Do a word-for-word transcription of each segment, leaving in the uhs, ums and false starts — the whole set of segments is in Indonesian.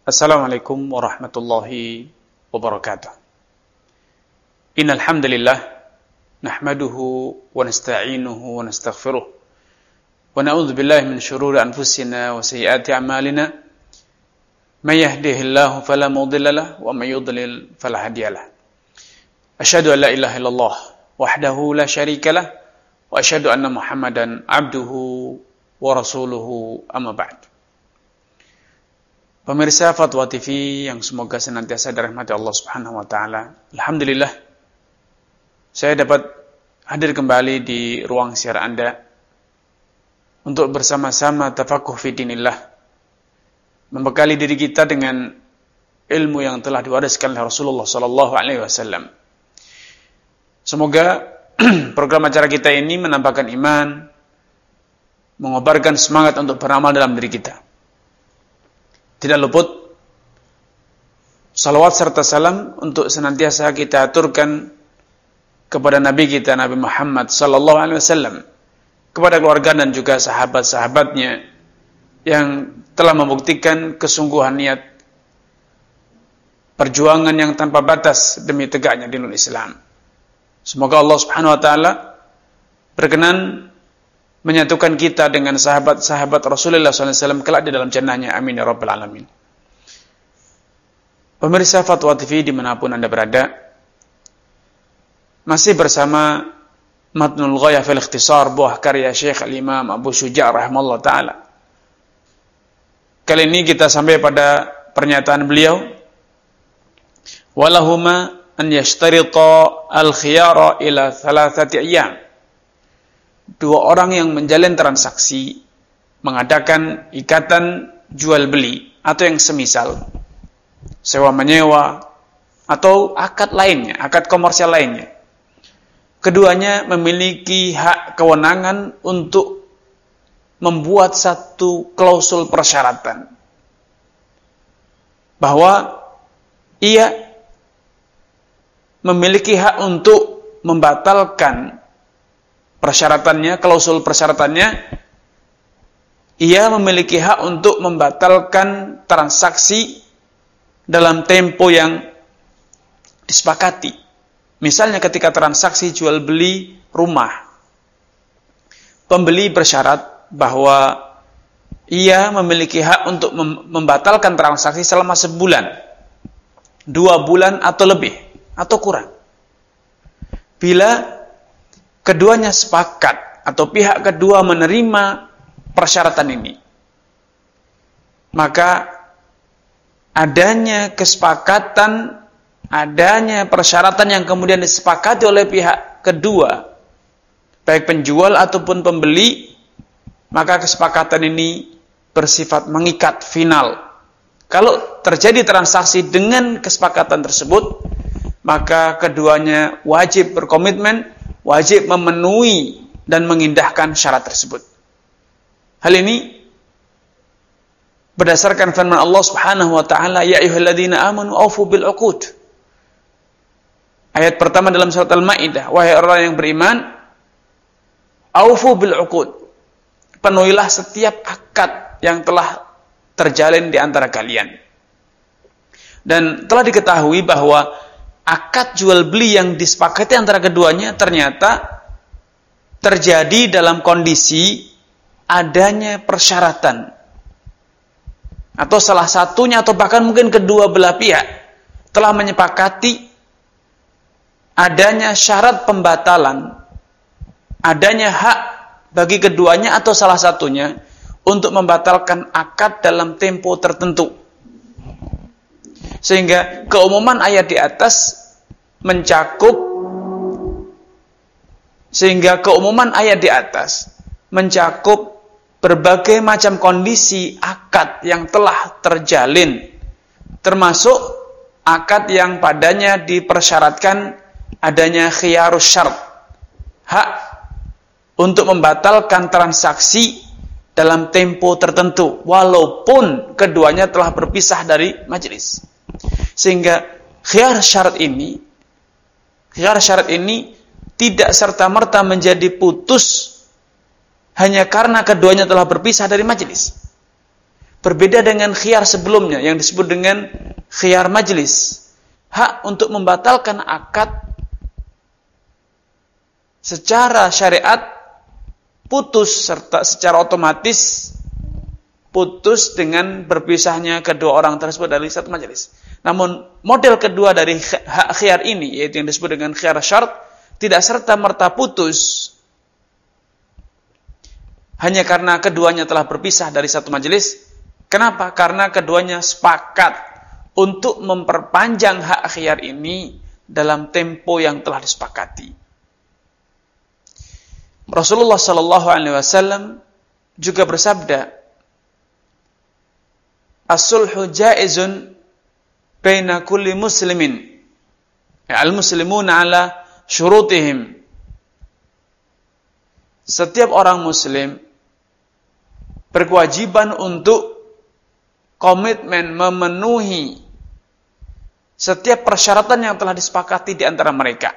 Assalamualaikum warahmatullahi wabarakatuh. Innal hamdalillah nahmaduhu wa nasta'inuhu wa nastaghfiruh wa na'udzu billahi min shururi anfusina wa sayyiati a'malina. May yahdihillahu fala mudilla lahu wa may yudlil fala hadiya lahu. Asyhadu an la ilaha illallah wahdahu la syarika lah wa asyhadu anna Muhammadan abduhu wa rasuluhu amma ba'd. Pemirsa Fatwa T V yang semoga senantiasa dirahmati Allah Subhanahu wa taala. Alhamdulillah saya dapat hadir kembali di ruang siar Anda untuk bersama-sama tafaqquh fi dinillah, membekali diri kita dengan ilmu yang telah diwariskan oleh Rasulullah sallallahu alaihi wasallam. Semoga program acara kita ini menambahkan iman, mengobarkan semangat untuk beramal dalam diri kita. Tidak luput salawat serta salam untuk senantiasa kita aturkan kepada Nabi kita, Nabi Muhammad sallallahu alaihi wasallam, kepada keluarga dan juga sahabat-sahabatnya yang telah membuktikan kesungguhan niat perjuangan yang tanpa batas demi tegaknya dinul Islam. Semoga Allah Subhanahu wa taala berkenan menyatukan kita dengan sahabat-sahabat Rasulullah sallallahu alaihi wasallam kelak di dalam jannahnya. Amin ya rabbal alamin. Pemirsa Fatwa T V dimanapun Anda berada, masih bersama Matnul Ghayah fil Ikhtisar, buah karya Syekh Al-Imam Abu Syuja' rahimahullah ta'ala. Kali ini kita sampai pada pernyataan beliau, walahuma an yashtarita al-khiyara ila thalathati ayyam. Dua orang yang menjalin transaksi, mengadakan ikatan jual beli atau yang semisal, sewa menyewa atau akad lainnya, akad komersial lainnya. Keduanya memiliki hak kewenangan untuk membuat satu klausul persyaratan bahwa ia memiliki hak untuk membatalkan persyaratannya, klausul persyaratannya. Ia memiliki hak untuk membatalkan transaksi dalam tempo yang disepakati. Misalnya ketika transaksi jual beli rumah, pembeli bersyarat bahwa ia memiliki hak untuk membatalkan transaksi selama sebulan, dua bulan atau lebih, atau kurang. Bila keduanya sepakat atau pihak kedua menerima persyaratan ini, maka adanya kesepakatan, adanya persyaratan yang kemudian disepakati oleh pihak kedua, baik penjual ataupun pembeli, maka kesepakatan ini bersifat mengikat, final. Kalau terjadi transaksi dengan kesepakatan tersebut, maka keduanya wajib berkomitmen, wajib memenuhi dan mengindahkan syarat tersebut. Hal ini berdasarkan firman Allah Subhanahu wa taala, ya ayyuhalladzina amanu aufu bil uqud. Ayat pertama dalam surat Al-Maidah, wahai orang yang beriman, aufu bil uqud. Penuhilah setiap akad yang telah terjalin di antara kalian. Dan telah diketahui bahwa akad jual beli yang disepakati antara keduanya ternyata terjadi dalam kondisi adanya persyaratan, atau salah satunya atau bahkan mungkin kedua belah pihak telah menyepakati adanya syarat pembatalan, adanya hak bagi keduanya atau salah satunya untuk membatalkan akad dalam tempo tertentu. Sehingga keumuman ayat di atas mencakup sehingga keumuman ayat di atas mencakup berbagai macam kondisi akad yang telah terjalin, termasuk akad yang padanya dipersyaratkan adanya khiyarus syart, hak untuk membatalkan transaksi dalam tempo tertentu walaupun keduanya telah berpisah dari majelis. Sehingga khiyar syarat ini khiyar syarat ini tidak serta-merta menjadi putus hanya karena keduanya telah berpisah dari majelis. Berbeda dengan khiyar sebelumnya yang disebut dengan khiyar majlis. Hak untuk membatalkan akad secara syariat putus serta secara otomatis putus dengan berpisahnya kedua orang tersebut dari satu majelis. Namun model kedua dari hak khiyar ini, yaitu yang disebut dengan khiyar syart, tidak serta-merta putus hanya karena keduanya telah berpisah dari satu majelis. Kenapa? Karena keduanya sepakat untuk memperpanjang hak khiyar ini dalam tempo yang telah disepakati. Rasulullah sallallahu alaihi wasallam juga bersabda, "As-sulhu jaizun baina kulli muslimin." Ya, al-muslimuna ala syurutihim. Setiap orang muslim berkewajiban untuk komitmen memenuhi setiap persyaratan yang telah disepakati di antara mereka.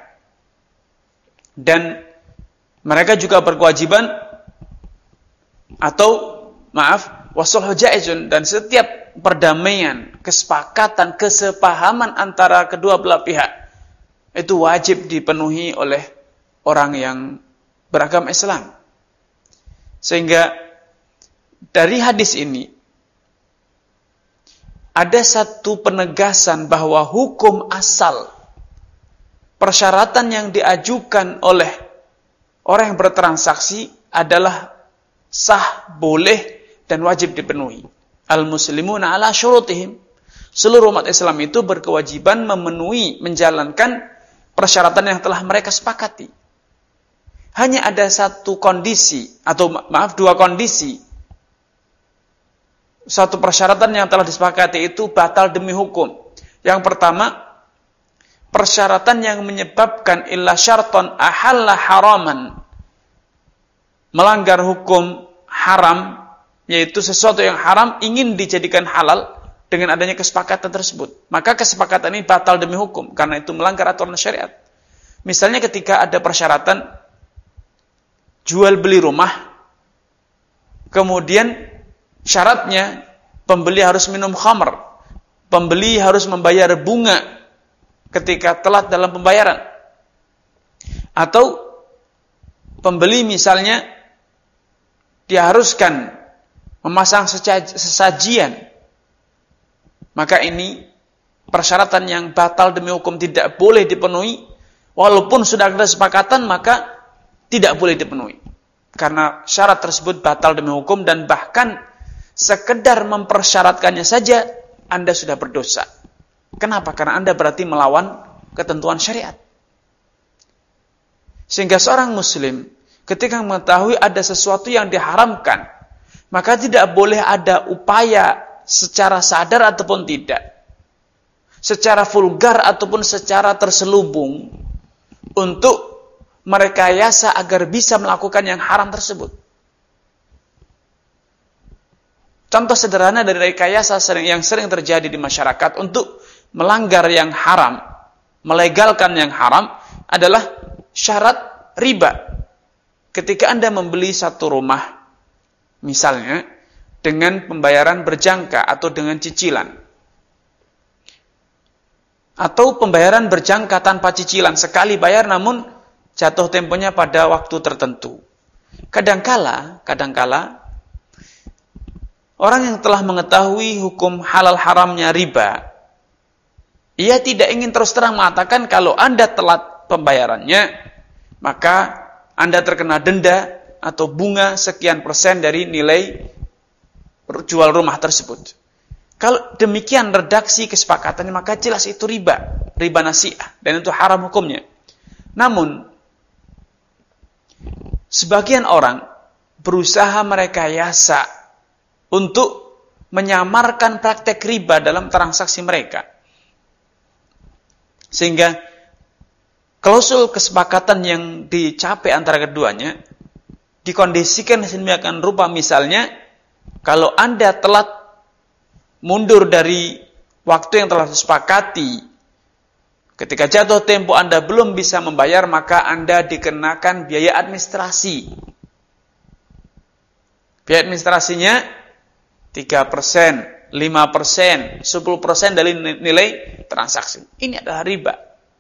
Dan mereka juga berkewajiban atau maaf, wasulhu jaizun, dan setiap perdamaian, kesepakatan, kesepahaman antara kedua belah pihak itu wajib dipenuhi oleh orang yang beragama Islam. Sehingga dari hadis ini ada satu penegasan bahwa hukum asal persyaratan yang diajukan oleh orang yang bertransaksi adalah sah, boleh, dan wajib dipenuhi. Al-muslimuna ala syurutihim. Seluruh umat Islam itu berkewajiban memenuhi, menjalankan persyaratan yang telah mereka sepakati. Hanya ada satu kondisi, atau maaf dua kondisi. Satu persyaratan yang telah disepakati itu batal demi hukum. Yang pertama, persyaratan yang menyebabkan illa syarton ahalla haraman, melanggar hukum haram, yaitu sesuatu yang haram ingin dijadikan halal dengan adanya kesepakatan tersebut. Maka kesepakatan ini batal demi hukum, karena itu melanggar aturan syariat. Misalnya ketika ada persyaratan jual beli rumah, kemudian syaratnya pembeli harus minum khamr, pembeli harus membayar bunga ketika telat dalam pembayaran, atau pembeli misalnya diharuskan memasang sesajian, maka ini persyaratan yang batal demi hukum, tidak boleh dipenuhi. Walaupun sudah ada kesepakatan, maka tidak boleh dipenuhi, karena syarat tersebut batal demi hukum, dan bahkan sekedar mempersyaratkannya saja Anda sudah berdosa. Kenapa? Karena Anda berarti melawan ketentuan syariat. Sehingga seorang muslim ketika mengetahui ada sesuatu yang diharamkan, maka tidak boleh ada upaya secara sadar ataupun tidak, secara vulgar ataupun secara terselubung, untuk merekayasa agar bisa melakukan yang haram tersebut. Contoh sederhana dari rekayasa sering, yang sering terjadi di masyarakat untuk melanggar yang haram, melegalkan yang haram, adalah syarat riba. Ketika Anda membeli satu rumah, misalnya dengan pembayaran berjangka atau dengan cicilan, atau pembayaran berjangka tanpa cicilan, sekali bayar namun jatuh temponya pada waktu tertentu. Kadangkala, kadangkala orang yang telah mengetahui hukum halal haramnya riba, ia tidak ingin terus terang mengatakan kalau Anda telat pembayarannya, maka Anda terkena denda atau bunga sekian persen dari nilai jual rumah tersebut. Kalau demikian redaksi kesepakatannya, maka jelas itu riba, riba nasi'ah, dan itu haram hukumnya. Namun, sebagian orang berusaha merekayasa untuk menyamarkan praktek riba dalam transaksi mereka. Sehingga klausul kesepakatan yang dicapai antara keduanya dikondisikan sedemikian rupa, misalnya kalau Anda telat mundur dari waktu yang telah disepakati, ketika jatuh tempo Anda belum bisa membayar, maka Anda dikenakan biaya administrasi. Biaya administrasinya tiga persen, lima persen, sepuluh persen dari nilai transaksi. Ini adalah riba.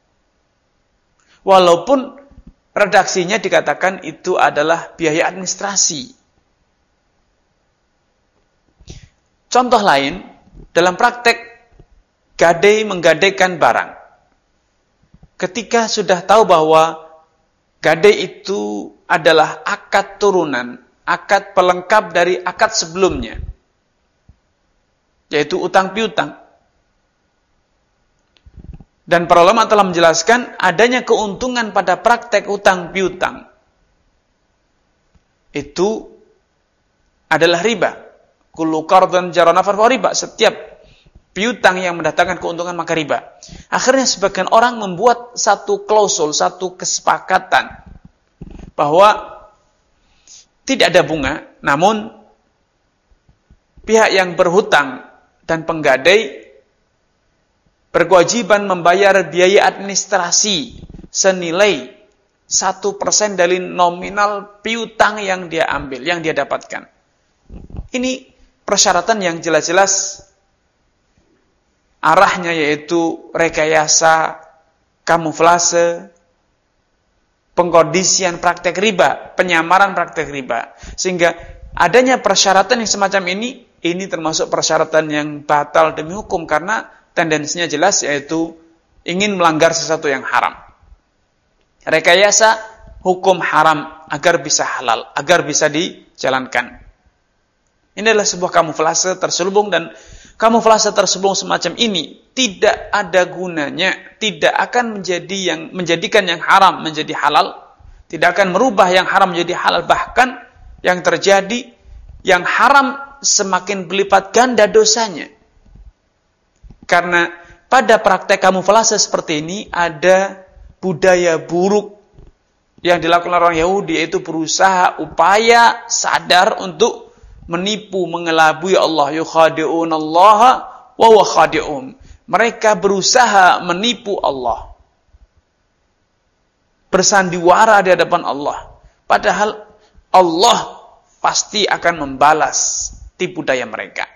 Walaupun redaksinya dikatakan itu adalah biaya administrasi. Contoh lain, dalam praktek gadai menggadaikan barang. Ketika sudah tahu bahwa gadai itu adalah akad turunan, akad pelengkap dari akad sebelumnya, yaitu utang piutang. Dan para ulama telah menjelaskan adanya keuntungan pada praktek utang piutang itu adalah riba. Kullu qardan jara naf'an fa riba. Setiap piutang yang mendatangkan keuntungan maka riba. Akhirnya sebagian orang membuat satu klausul, satu kesepakatan bahwa tidak ada bunga, namun pihak yang berhutang dan penggadai berkewajiban membayar biaya administrasi senilai satu persen dari nominal piutang yang dia ambil, yang dia dapatkan. Ini persyaratan yang jelas-jelas arahnya yaitu rekayasa, kamuflase, pengkondisian praktek riba, penyamaran praktek riba. Sehingga adanya persyaratan yang semacam ini, ini termasuk persyaratan yang batal demi hukum karena tendensinya jelas yaitu ingin melanggar sesuatu yang haram. Rekayasa hukum haram agar bisa halal, agar bisa dijalankan. Ini adalah sebuah kamuflase terselubung, dan kamuflase terselubung semacam ini tidak ada gunanya, tidak akan menjadi yang menjadikan yang haram menjadi halal, tidak akan merubah yang haram menjadi halal, bahkan yang terjadi yang haram semakin berlipat ganda dosanya. Karena pada praktek kamuflase seperti ini ada budaya buruk yang dilakukan orang Yahudi, yaitu berusaha upaya sadar untuk menipu, mengelabui Allah. Yukhadi'unallaha wa huwa khadi'um. Mereka berusaha menipu Allah, bersandiwara di hadapan Allah, padahal Allah pasti akan membalas tipu daya mereka.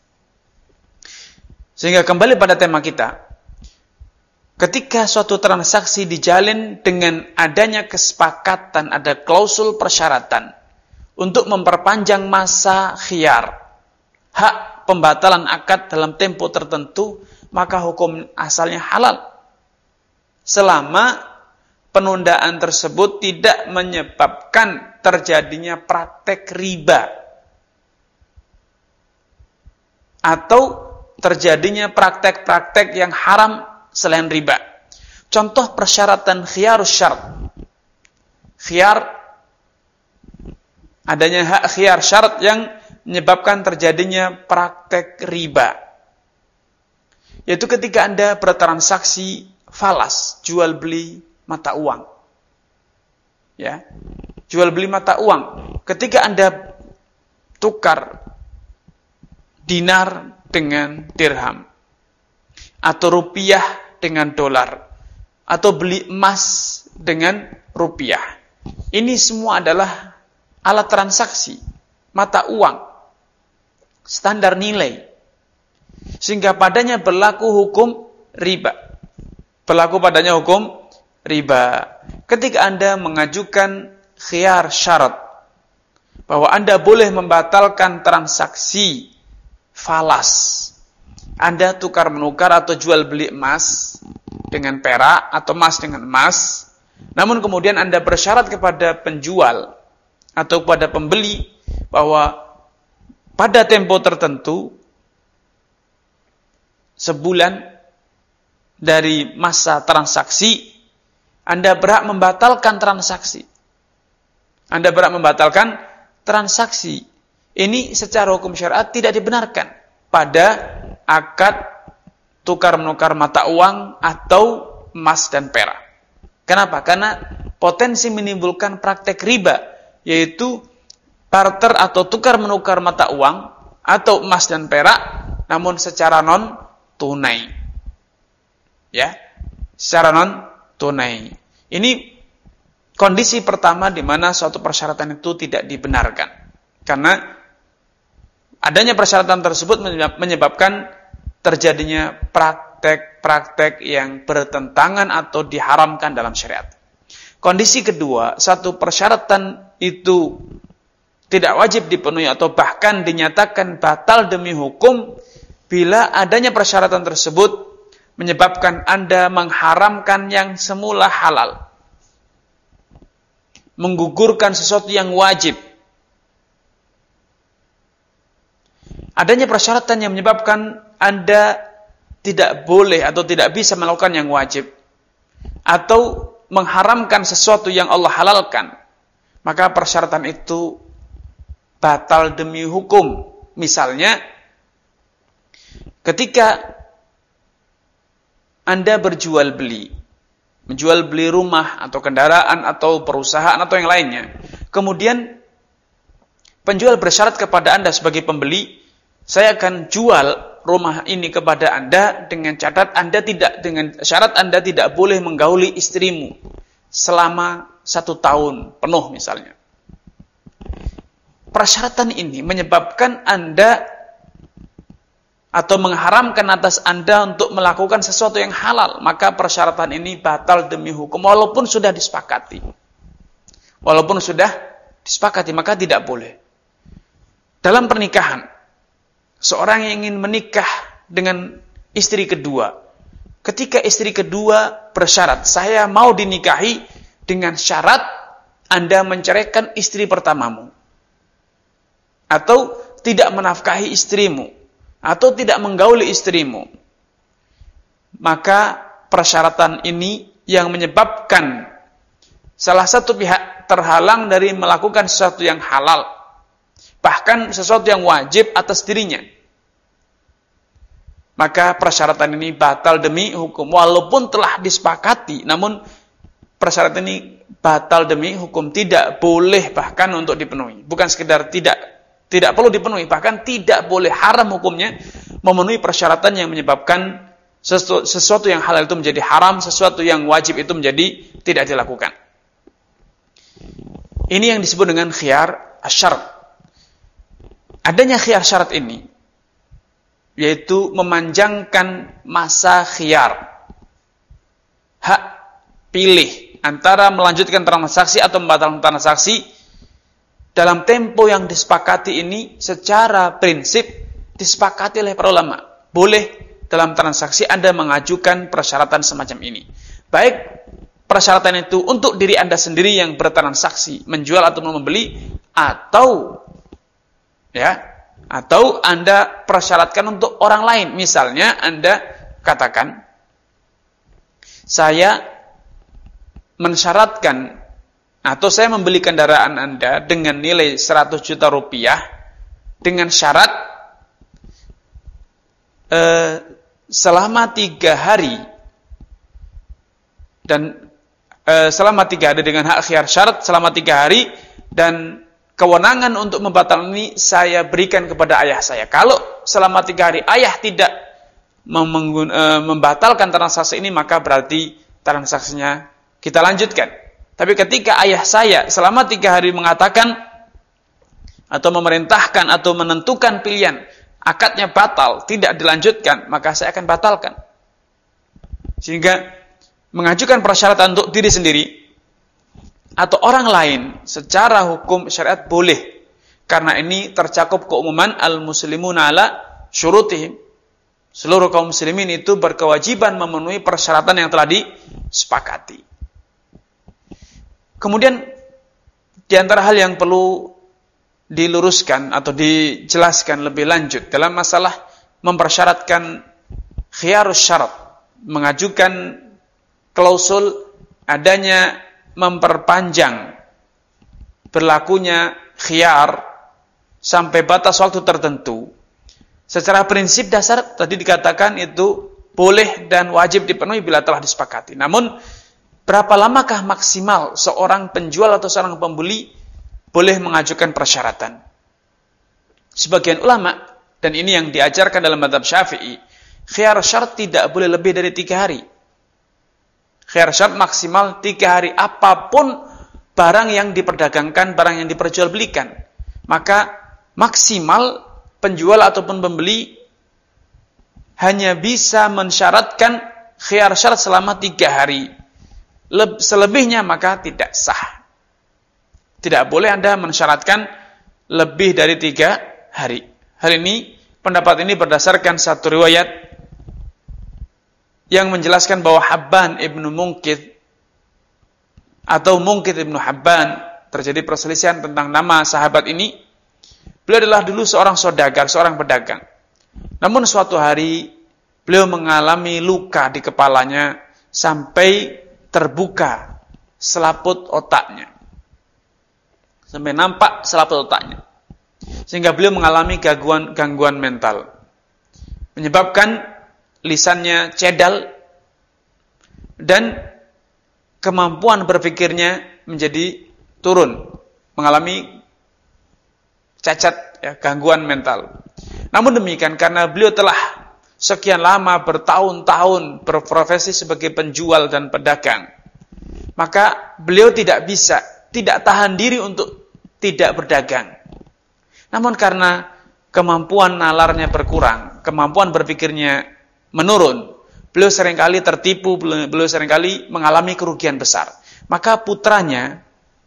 Sehingga kembali pada tema kita, ketika suatu transaksi dijalin dengan adanya kesepakatan, ada klausul persyaratan untuk memperpanjang masa khiyar, hak pembatalan akad dalam tempo tertentu, maka hukum asalnya halal. Selama penundaan tersebut tidak menyebabkan terjadinya praktek riba atau terjadinya praktek-praktek yang haram selain riba. Contoh persyaratan khiyarus syarat. Khiyar, adanya hak khiyar syarat yang menyebabkan terjadinya praktek riba. Yaitu ketika Anda bertransaksi falas, jual beli mata uang. Ya. Jual beli mata uang. Ketika Anda tukar dinar dengan dirham, atau rupiah dengan dolar, atau beli emas dengan rupiah. Ini semua adalah alat transaksi, mata uang, standar nilai. Sehingga padanya berlaku hukum riba. Berlaku padanya hukum riba. Ketika Anda mengajukan khiyar syarat, bahwa Anda boleh membatalkan transaksi falas. Anda tukar menukar atau jual beli emas dengan perak atau emas dengan emas. Namun kemudian Anda bersyarat kepada penjual atau kepada pembeli bahwa pada tempo tertentu, sebulan dari masa transaksi, Anda berhak membatalkan transaksi. Anda berhak membatalkan transaksi. Ini secara hukum syariat tidak dibenarkan pada akad tukar menukar mata uang atau emas dan perak. Kenapa? Karena potensi menimbulkan praktek riba, yaitu barter atau tukar menukar mata uang atau emas dan perak, namun secara non tunai. Ya, secara non tunai. Ini kondisi pertama di mana suatu persyaratan itu tidak dibenarkan. Karena adanya persyaratan tersebut menyebabkan terjadinya praktek-praktek yang bertentangan atau diharamkan dalam syariat. Kondisi kedua, satu persyaratan itu tidak wajib dipenuhi atau bahkan dinyatakan batal demi hukum bila adanya persyaratan tersebut menyebabkan Anda mengharamkan yang semula halal, menggugurkan sesuatu yang wajib. Adanya persyaratan yang menyebabkan Anda tidak boleh atau tidak bisa melakukan yang wajib, atau mengharamkan sesuatu yang Allah halalkan, maka persyaratan itu batal demi hukum. Misalnya, ketika Anda berjual beli, menjual beli rumah atau kendaraan atau perusahaan atau yang lainnya, kemudian penjual bersyarat kepada Anda sebagai pembeli, saya akan jual rumah ini kepada Anda dengan syarat Anda tidak dengan syarat Anda tidak boleh menggauli istrimu selama satu tahun penuh misalnya. Persyaratan ini menyebabkan Anda atau mengharamkan atas Anda untuk melakukan sesuatu yang halal, maka persyaratan ini batal demi hukum walaupun sudah disepakati. Walaupun sudah disepakati, maka tidak boleh. Dalam pernikahan, seorang yang ingin menikah dengan istri kedua, ketika istri kedua bersyarat, saya mau dinikahi dengan syarat Anda menceraikan istri pertamamu, atau tidak menafkahi istrimu, atau tidak menggauli istrimu, maka persyaratan ini yang menyebabkan salah satu pihak terhalang dari melakukan sesuatu yang halal, bahkan sesuatu yang wajib atas dirinya, maka persyaratan ini batal demi hukum walaupun telah disepakati. Namun persyaratan ini batal demi hukum, tidak boleh bahkan untuk dipenuhi. Bukan sekedar tidak Tidak perlu dipenuhi, bahkan tidak boleh, haram hukumnya memenuhi persyaratan yang menyebabkan sesu, sesuatu yang halal itu menjadi haram, sesuatu yang wajib itu menjadi tidak dilakukan. Ini yang disebut dengan khiyar asyarat. Adanya khiyar syarat ini, yaitu memanjangkan masa khiyar, hak pilih antara melanjutkan transaksi atau membatalkan transaksi, dalam tempo yang disepakati ini secara prinsip disepakati oleh para ulama. Boleh dalam transaksi Anda mengajukan persyaratan semacam ini. Baik persyaratan itu untuk diri Anda sendiri yang bertransaksi, menjual atau membeli, atau ya, atau Anda persyaratkan untuk orang lain. Misalnya Anda katakan, saya mensyaratkan atau saya membeli kendaraan Anda dengan nilai seratus juta rupiah dengan syarat eh, selama tiga hari dan eh, selama tiga hari dengan hak khiyar syarat selama tiga hari, dan kewenangan untuk membatalkan ini saya berikan kepada ayah saya. Kalau selama tiga hari ayah tidak mem- eh, membatalkan transaksi ini, maka berarti transaksinya kita lanjutkan. Tapi ketika ayah saya selama tiga hari mengatakan atau memerintahkan atau menentukan pilihan, akadnya batal, tidak dilanjutkan, maka saya akan batalkan. Sehingga mengajukan persyaratan untuk diri sendiri atau orang lain secara hukum syariat boleh. Karena ini tercakup keumuman al-muslimuna ala syurutihim. Seluruh kaum muslimin itu berkewajiban memenuhi persyaratan yang telah disepakati. Kemudian di antara hal yang perlu diluruskan atau dijelaskan lebih lanjut dalam masalah mempersyaratkan khiyarus syarat, mengajukan klausul adanya memperpanjang berlakunya khiyar sampai batas waktu tertentu. Secara prinsip dasar tadi dikatakan itu boleh dan wajib dipenuhi bila telah disepakati. Namun berapa lamakah maksimal seorang penjual atau seorang pembeli boleh mengajukan persyaratan? Sebagian ulama, dan ini yang diajarkan dalam mazhab Syafi'i, khiyar syarat tidak boleh lebih dari tiga hari. Khiyar syarat maksimal tiga hari, apapun barang yang diperdagangkan, barang yang diperjualbelikan. Maka maksimal penjual ataupun pembeli hanya bisa mensyaratkan khiyar syarat selama tiga hari. Selebihnya maka tidak sah. Tidak boleh Anda mensyaratkan lebih dari tiga hari. Hal ini, pendapat ini berdasarkan satu riwayat yang menjelaskan bahwa Habban ibnu Munkith atau Munkith ibnu Habban, terjadi perselisihan tentang nama sahabat ini. Beliau adalah dulu seorang saudagar, seorang pedagang. Namun suatu hari beliau mengalami luka di kepalanya sampai terbuka selaput otaknya. Sampai nampak selaput otaknya. Sehingga beliau mengalami gangguan gangguan mental. Menyebabkan lisannya cedal dan kemampuan berpikirnya menjadi turun, mengalami cacat, ya, gangguan mental. Namun demikian, karena beliau telah sekian lama bertahun-tahun berprofesi sebagai penjual dan pedagang, maka beliau tidak bisa, tidak tahan diri untuk tidak berdagang. Namun karena kemampuan nalarnya berkurang, kemampuan berpikirnya menurun, beliau seringkali tertipu, beliau seringkali mengalami kerugian besar. Maka putranya,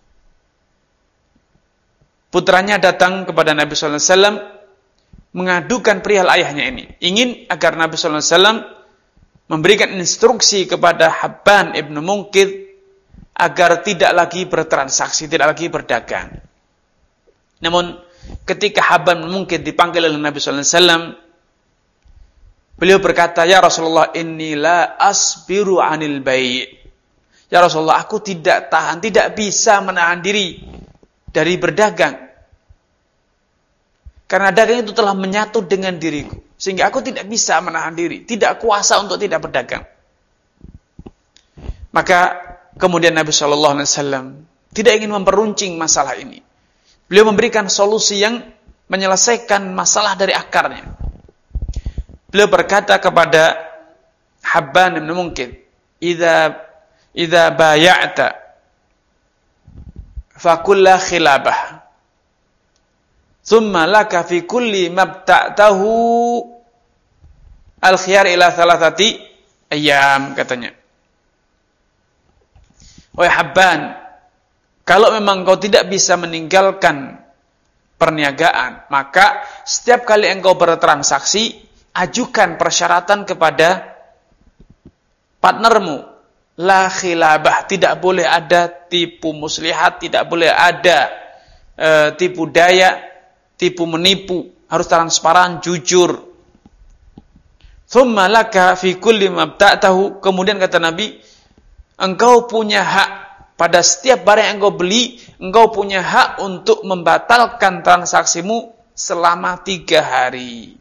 putranya datang kepada Nabi sallallahu alaihi wasallam mengadukan perihal ayahnya ini. Ingin agar Nabi sallallahu alaihi wasallam memberikan instruksi kepada Habban ibnu Munkith agar tidak lagi bertransaksi, tidak lagi berdagang. Namun ketika Habban ibnu Munkith dipanggil oleh Nabi sallallahu alaihi wasallam, beliau berkata, "Ya Rasulullah, inni la asbiru 'anil bai'." Ya Rasulullah, aku tidak tahan, tidak bisa menahan diri dari berdagang. Karena dagang itu telah menyatu dengan diriku, sehingga aku tidak bisa menahan diri, tidak kuasa untuk tidak berdagang. Maka kemudian Nabi shallallahu alaihi wasallam tidak ingin memperuncing masalah ini. Beliau memberikan solusi yang menyelesaikan masalah dari akarnya. Beliau berkata kepada Habban bin Munkith, "Idza idza bay'ata fa kullu khilabah. Thumma laka fi kulli mabta'tahu al-khiyar ila thalathati ayyam," katanya. Wahai Habban, kalau memang kau tidak bisa meninggalkan perniagaan, maka setiap kali engkau bertransaksi, ajukan persyaratan kepada partnermu. La khilabah, tidak boleh ada tipu muslihat, tidak boleh ada e, tipu daya, tipu menipu, harus transparan, jujur. Thumma laka fi kulli mabta'tahu, kemudian kata Nabi, engkau punya hak pada setiap barang yang engkau beli, engkau punya hak untuk membatalkan transaksimu selama tiga hari.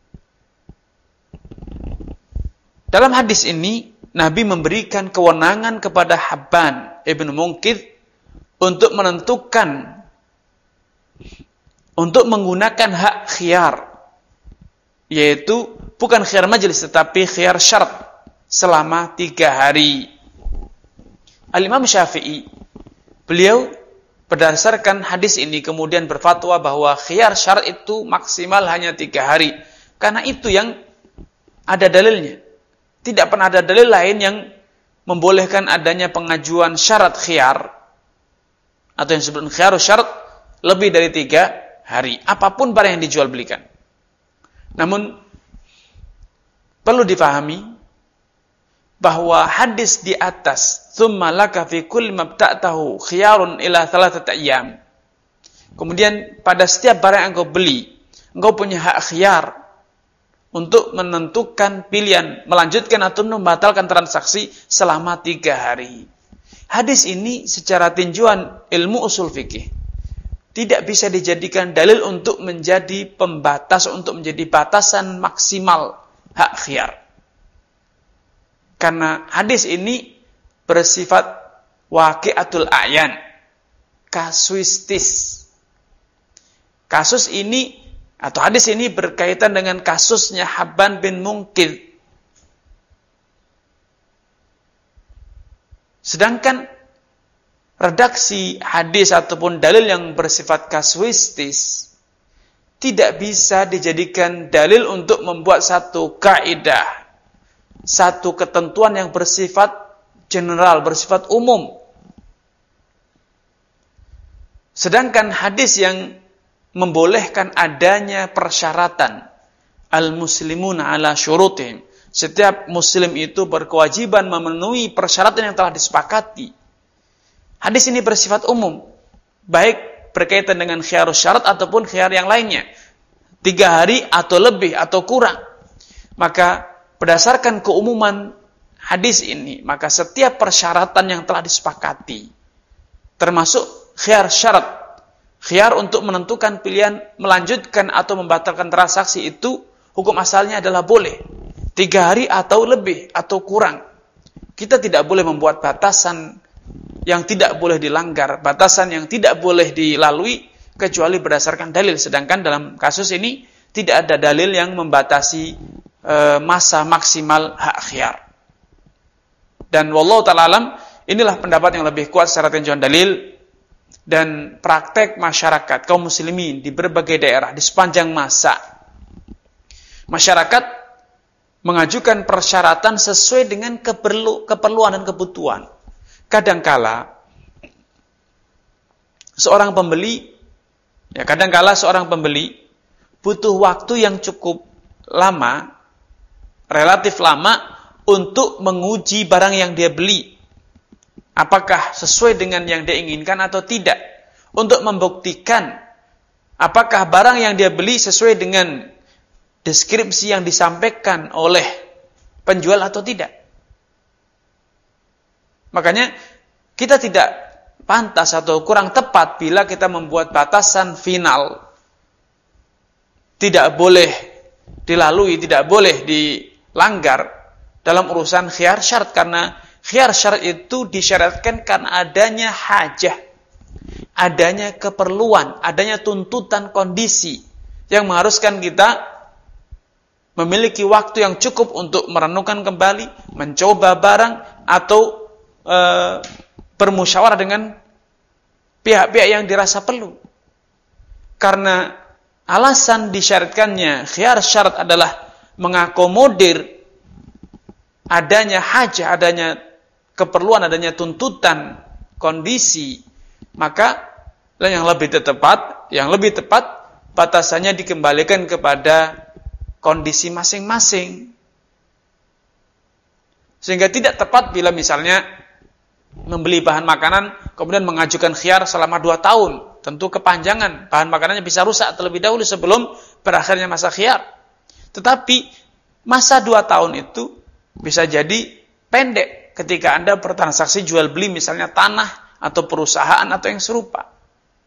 Dalam hadis ini, Nabi memberikan kewenangan kepada Habban ibnu Munkith untuk menentukan, untuk menggunakan hak khiyar, yaitu bukan khiyar majelis, tetapi khiyar syarat selama tiga hari. Al-Imam Syafi'i, beliau berdasarkan hadis ini kemudian berfatwa bahwa khiyar syarat itu maksimal hanya tiga hari. Karena itu yang ada dalilnya. Tidak pernah ada dalil lain yang membolehkan adanya pengajuan syarat khiyar atau yang disebut khiyar syarat lebih dari tiga hari, apapun barang yang dijual belikan. Namun perlu difahami bahwa hadis di atas, "Tsumma laka fi kulli mabta'tahu khiyarun ila thalathati ayyam." Kemudian pada setiap barang yang engkau beli, engkau punya hak khiyar untuk menentukan pilihan, melanjutkan atau membatalkan transaksi selama tiga hari. Hadis ini secara tinjauan ilmu usul fikih tidak bisa dijadikan dalil untuk menjadi pembatas, untuk menjadi batasan maksimal hak khiyar. Karena hadis ini bersifat waqi'atul a'yan, kasuistis. Kasus ini atau hadis ini berkaitan dengan kasusnya Habban bin Munkith. Sedangkan redaksi hadis ataupun dalil yang bersifat kasuistis tidak bisa dijadikan dalil untuk membuat satu kaidah, satu ketentuan yang bersifat general, bersifat umum. Sedangkan hadis yang membolehkan adanya persyaratan, al-muslimuna ala syurutihim, setiap muslim itu berkewajiban memenuhi persyaratan yang telah disepakati. Hadis ini bersifat umum, baik berkaitan dengan khiyar syarat ataupun khiyar yang lainnya, tiga hari atau lebih atau kurang. Maka berdasarkan keumuman hadis ini, maka setiap persyaratan yang telah disepakati, termasuk khiyar syarat, khiyar untuk menentukan pilihan melanjutkan atau membatalkan transaksi, itu hukum asalnya adalah boleh. Tiga hari atau lebih atau kurang. Kita tidak boleh membuat batasan yang tidak boleh dilanggar, batasan yang tidak boleh dilalui kecuali berdasarkan dalil. Sedangkan dalam kasus ini tidak ada dalil yang membatasi e, masa maksimal hak khiyar. Dan wallahu ta'ala alam, inilah pendapat yang lebih kuat secara tinjauan dalil dan praktek masyarakat kaum muslimin di berbagai daerah di sepanjang masa. Masyarakat mengajukan persyaratan sesuai dengan keperlu, keperluan dan kebutuhan. Kadangkala seorang pembeli, ya kadangkala seorang pembeli butuh waktu yang cukup lama, relatif lama untuk menguji barang yang dia beli. Apakah sesuai dengan yang dia inginkan atau tidak? Untuk membuktikan apakah barang yang dia beli sesuai dengan deskripsi yang disampaikan oleh penjual atau tidak. Makanya kita tidak pantas atau kurang tepat bila kita membuat batasan final. Tidak boleh dilalui, tidak boleh dilanggar dalam urusan khiyar syarat. Karena khiyar syarat itu disyaratkan karena adanya hajah, adanya keperluan, adanya tuntutan kondisi yang mengharuskan kita memiliki waktu yang cukup untuk merenungkan kembali, mencoba barang, atau e, bermusyawarah dengan pihak-pihak yang dirasa perlu. Karena alasan disyaratkannya khiyar syarat adalah mengakomodir adanya hajah, adanya keperluan, adanya tuntutan kondisi, maka yang lebih tepat, yang lebih tepat batasannya dikembalikan kepada kondisi masing-masing. Sehingga tidak tepat bila misalnya membeli bahan makanan kemudian mengajukan khiyar selama dua tahun. Tentu kepanjangan, bahan makanannya bisa rusak terlebih dahulu sebelum berakhirnya masa khiyar. Tetapi masa dua tahun itu bisa jadi pendek ketika Anda bertransaksi jual beli misalnya tanah atau perusahaan atau yang serupa.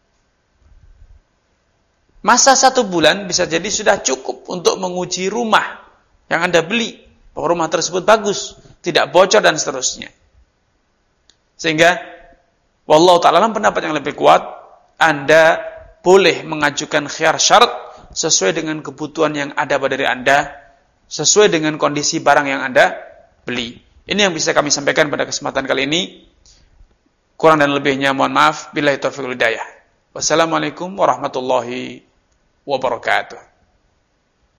Masa satu bulan bisa jadi sudah cukup untuk menguji rumah yang Anda beli, bahwa rumah tersebut bagus, tidak bocor dan seterusnya. Sehingga wallahu ta'ala pendapat yang lebih kuat, Anda boleh mengajukan khiyar syarat sesuai dengan kebutuhan yang ada pada diri Anda, sesuai dengan kondisi barang yang Anda beli. Ini yang bisa kami sampaikan pada kesempatan kali ini. Kurang dan lebihnya mohon maaf. Billahi taufiq wal hidayah. Wassalamualaikum warahmatullahi wabarakatuh.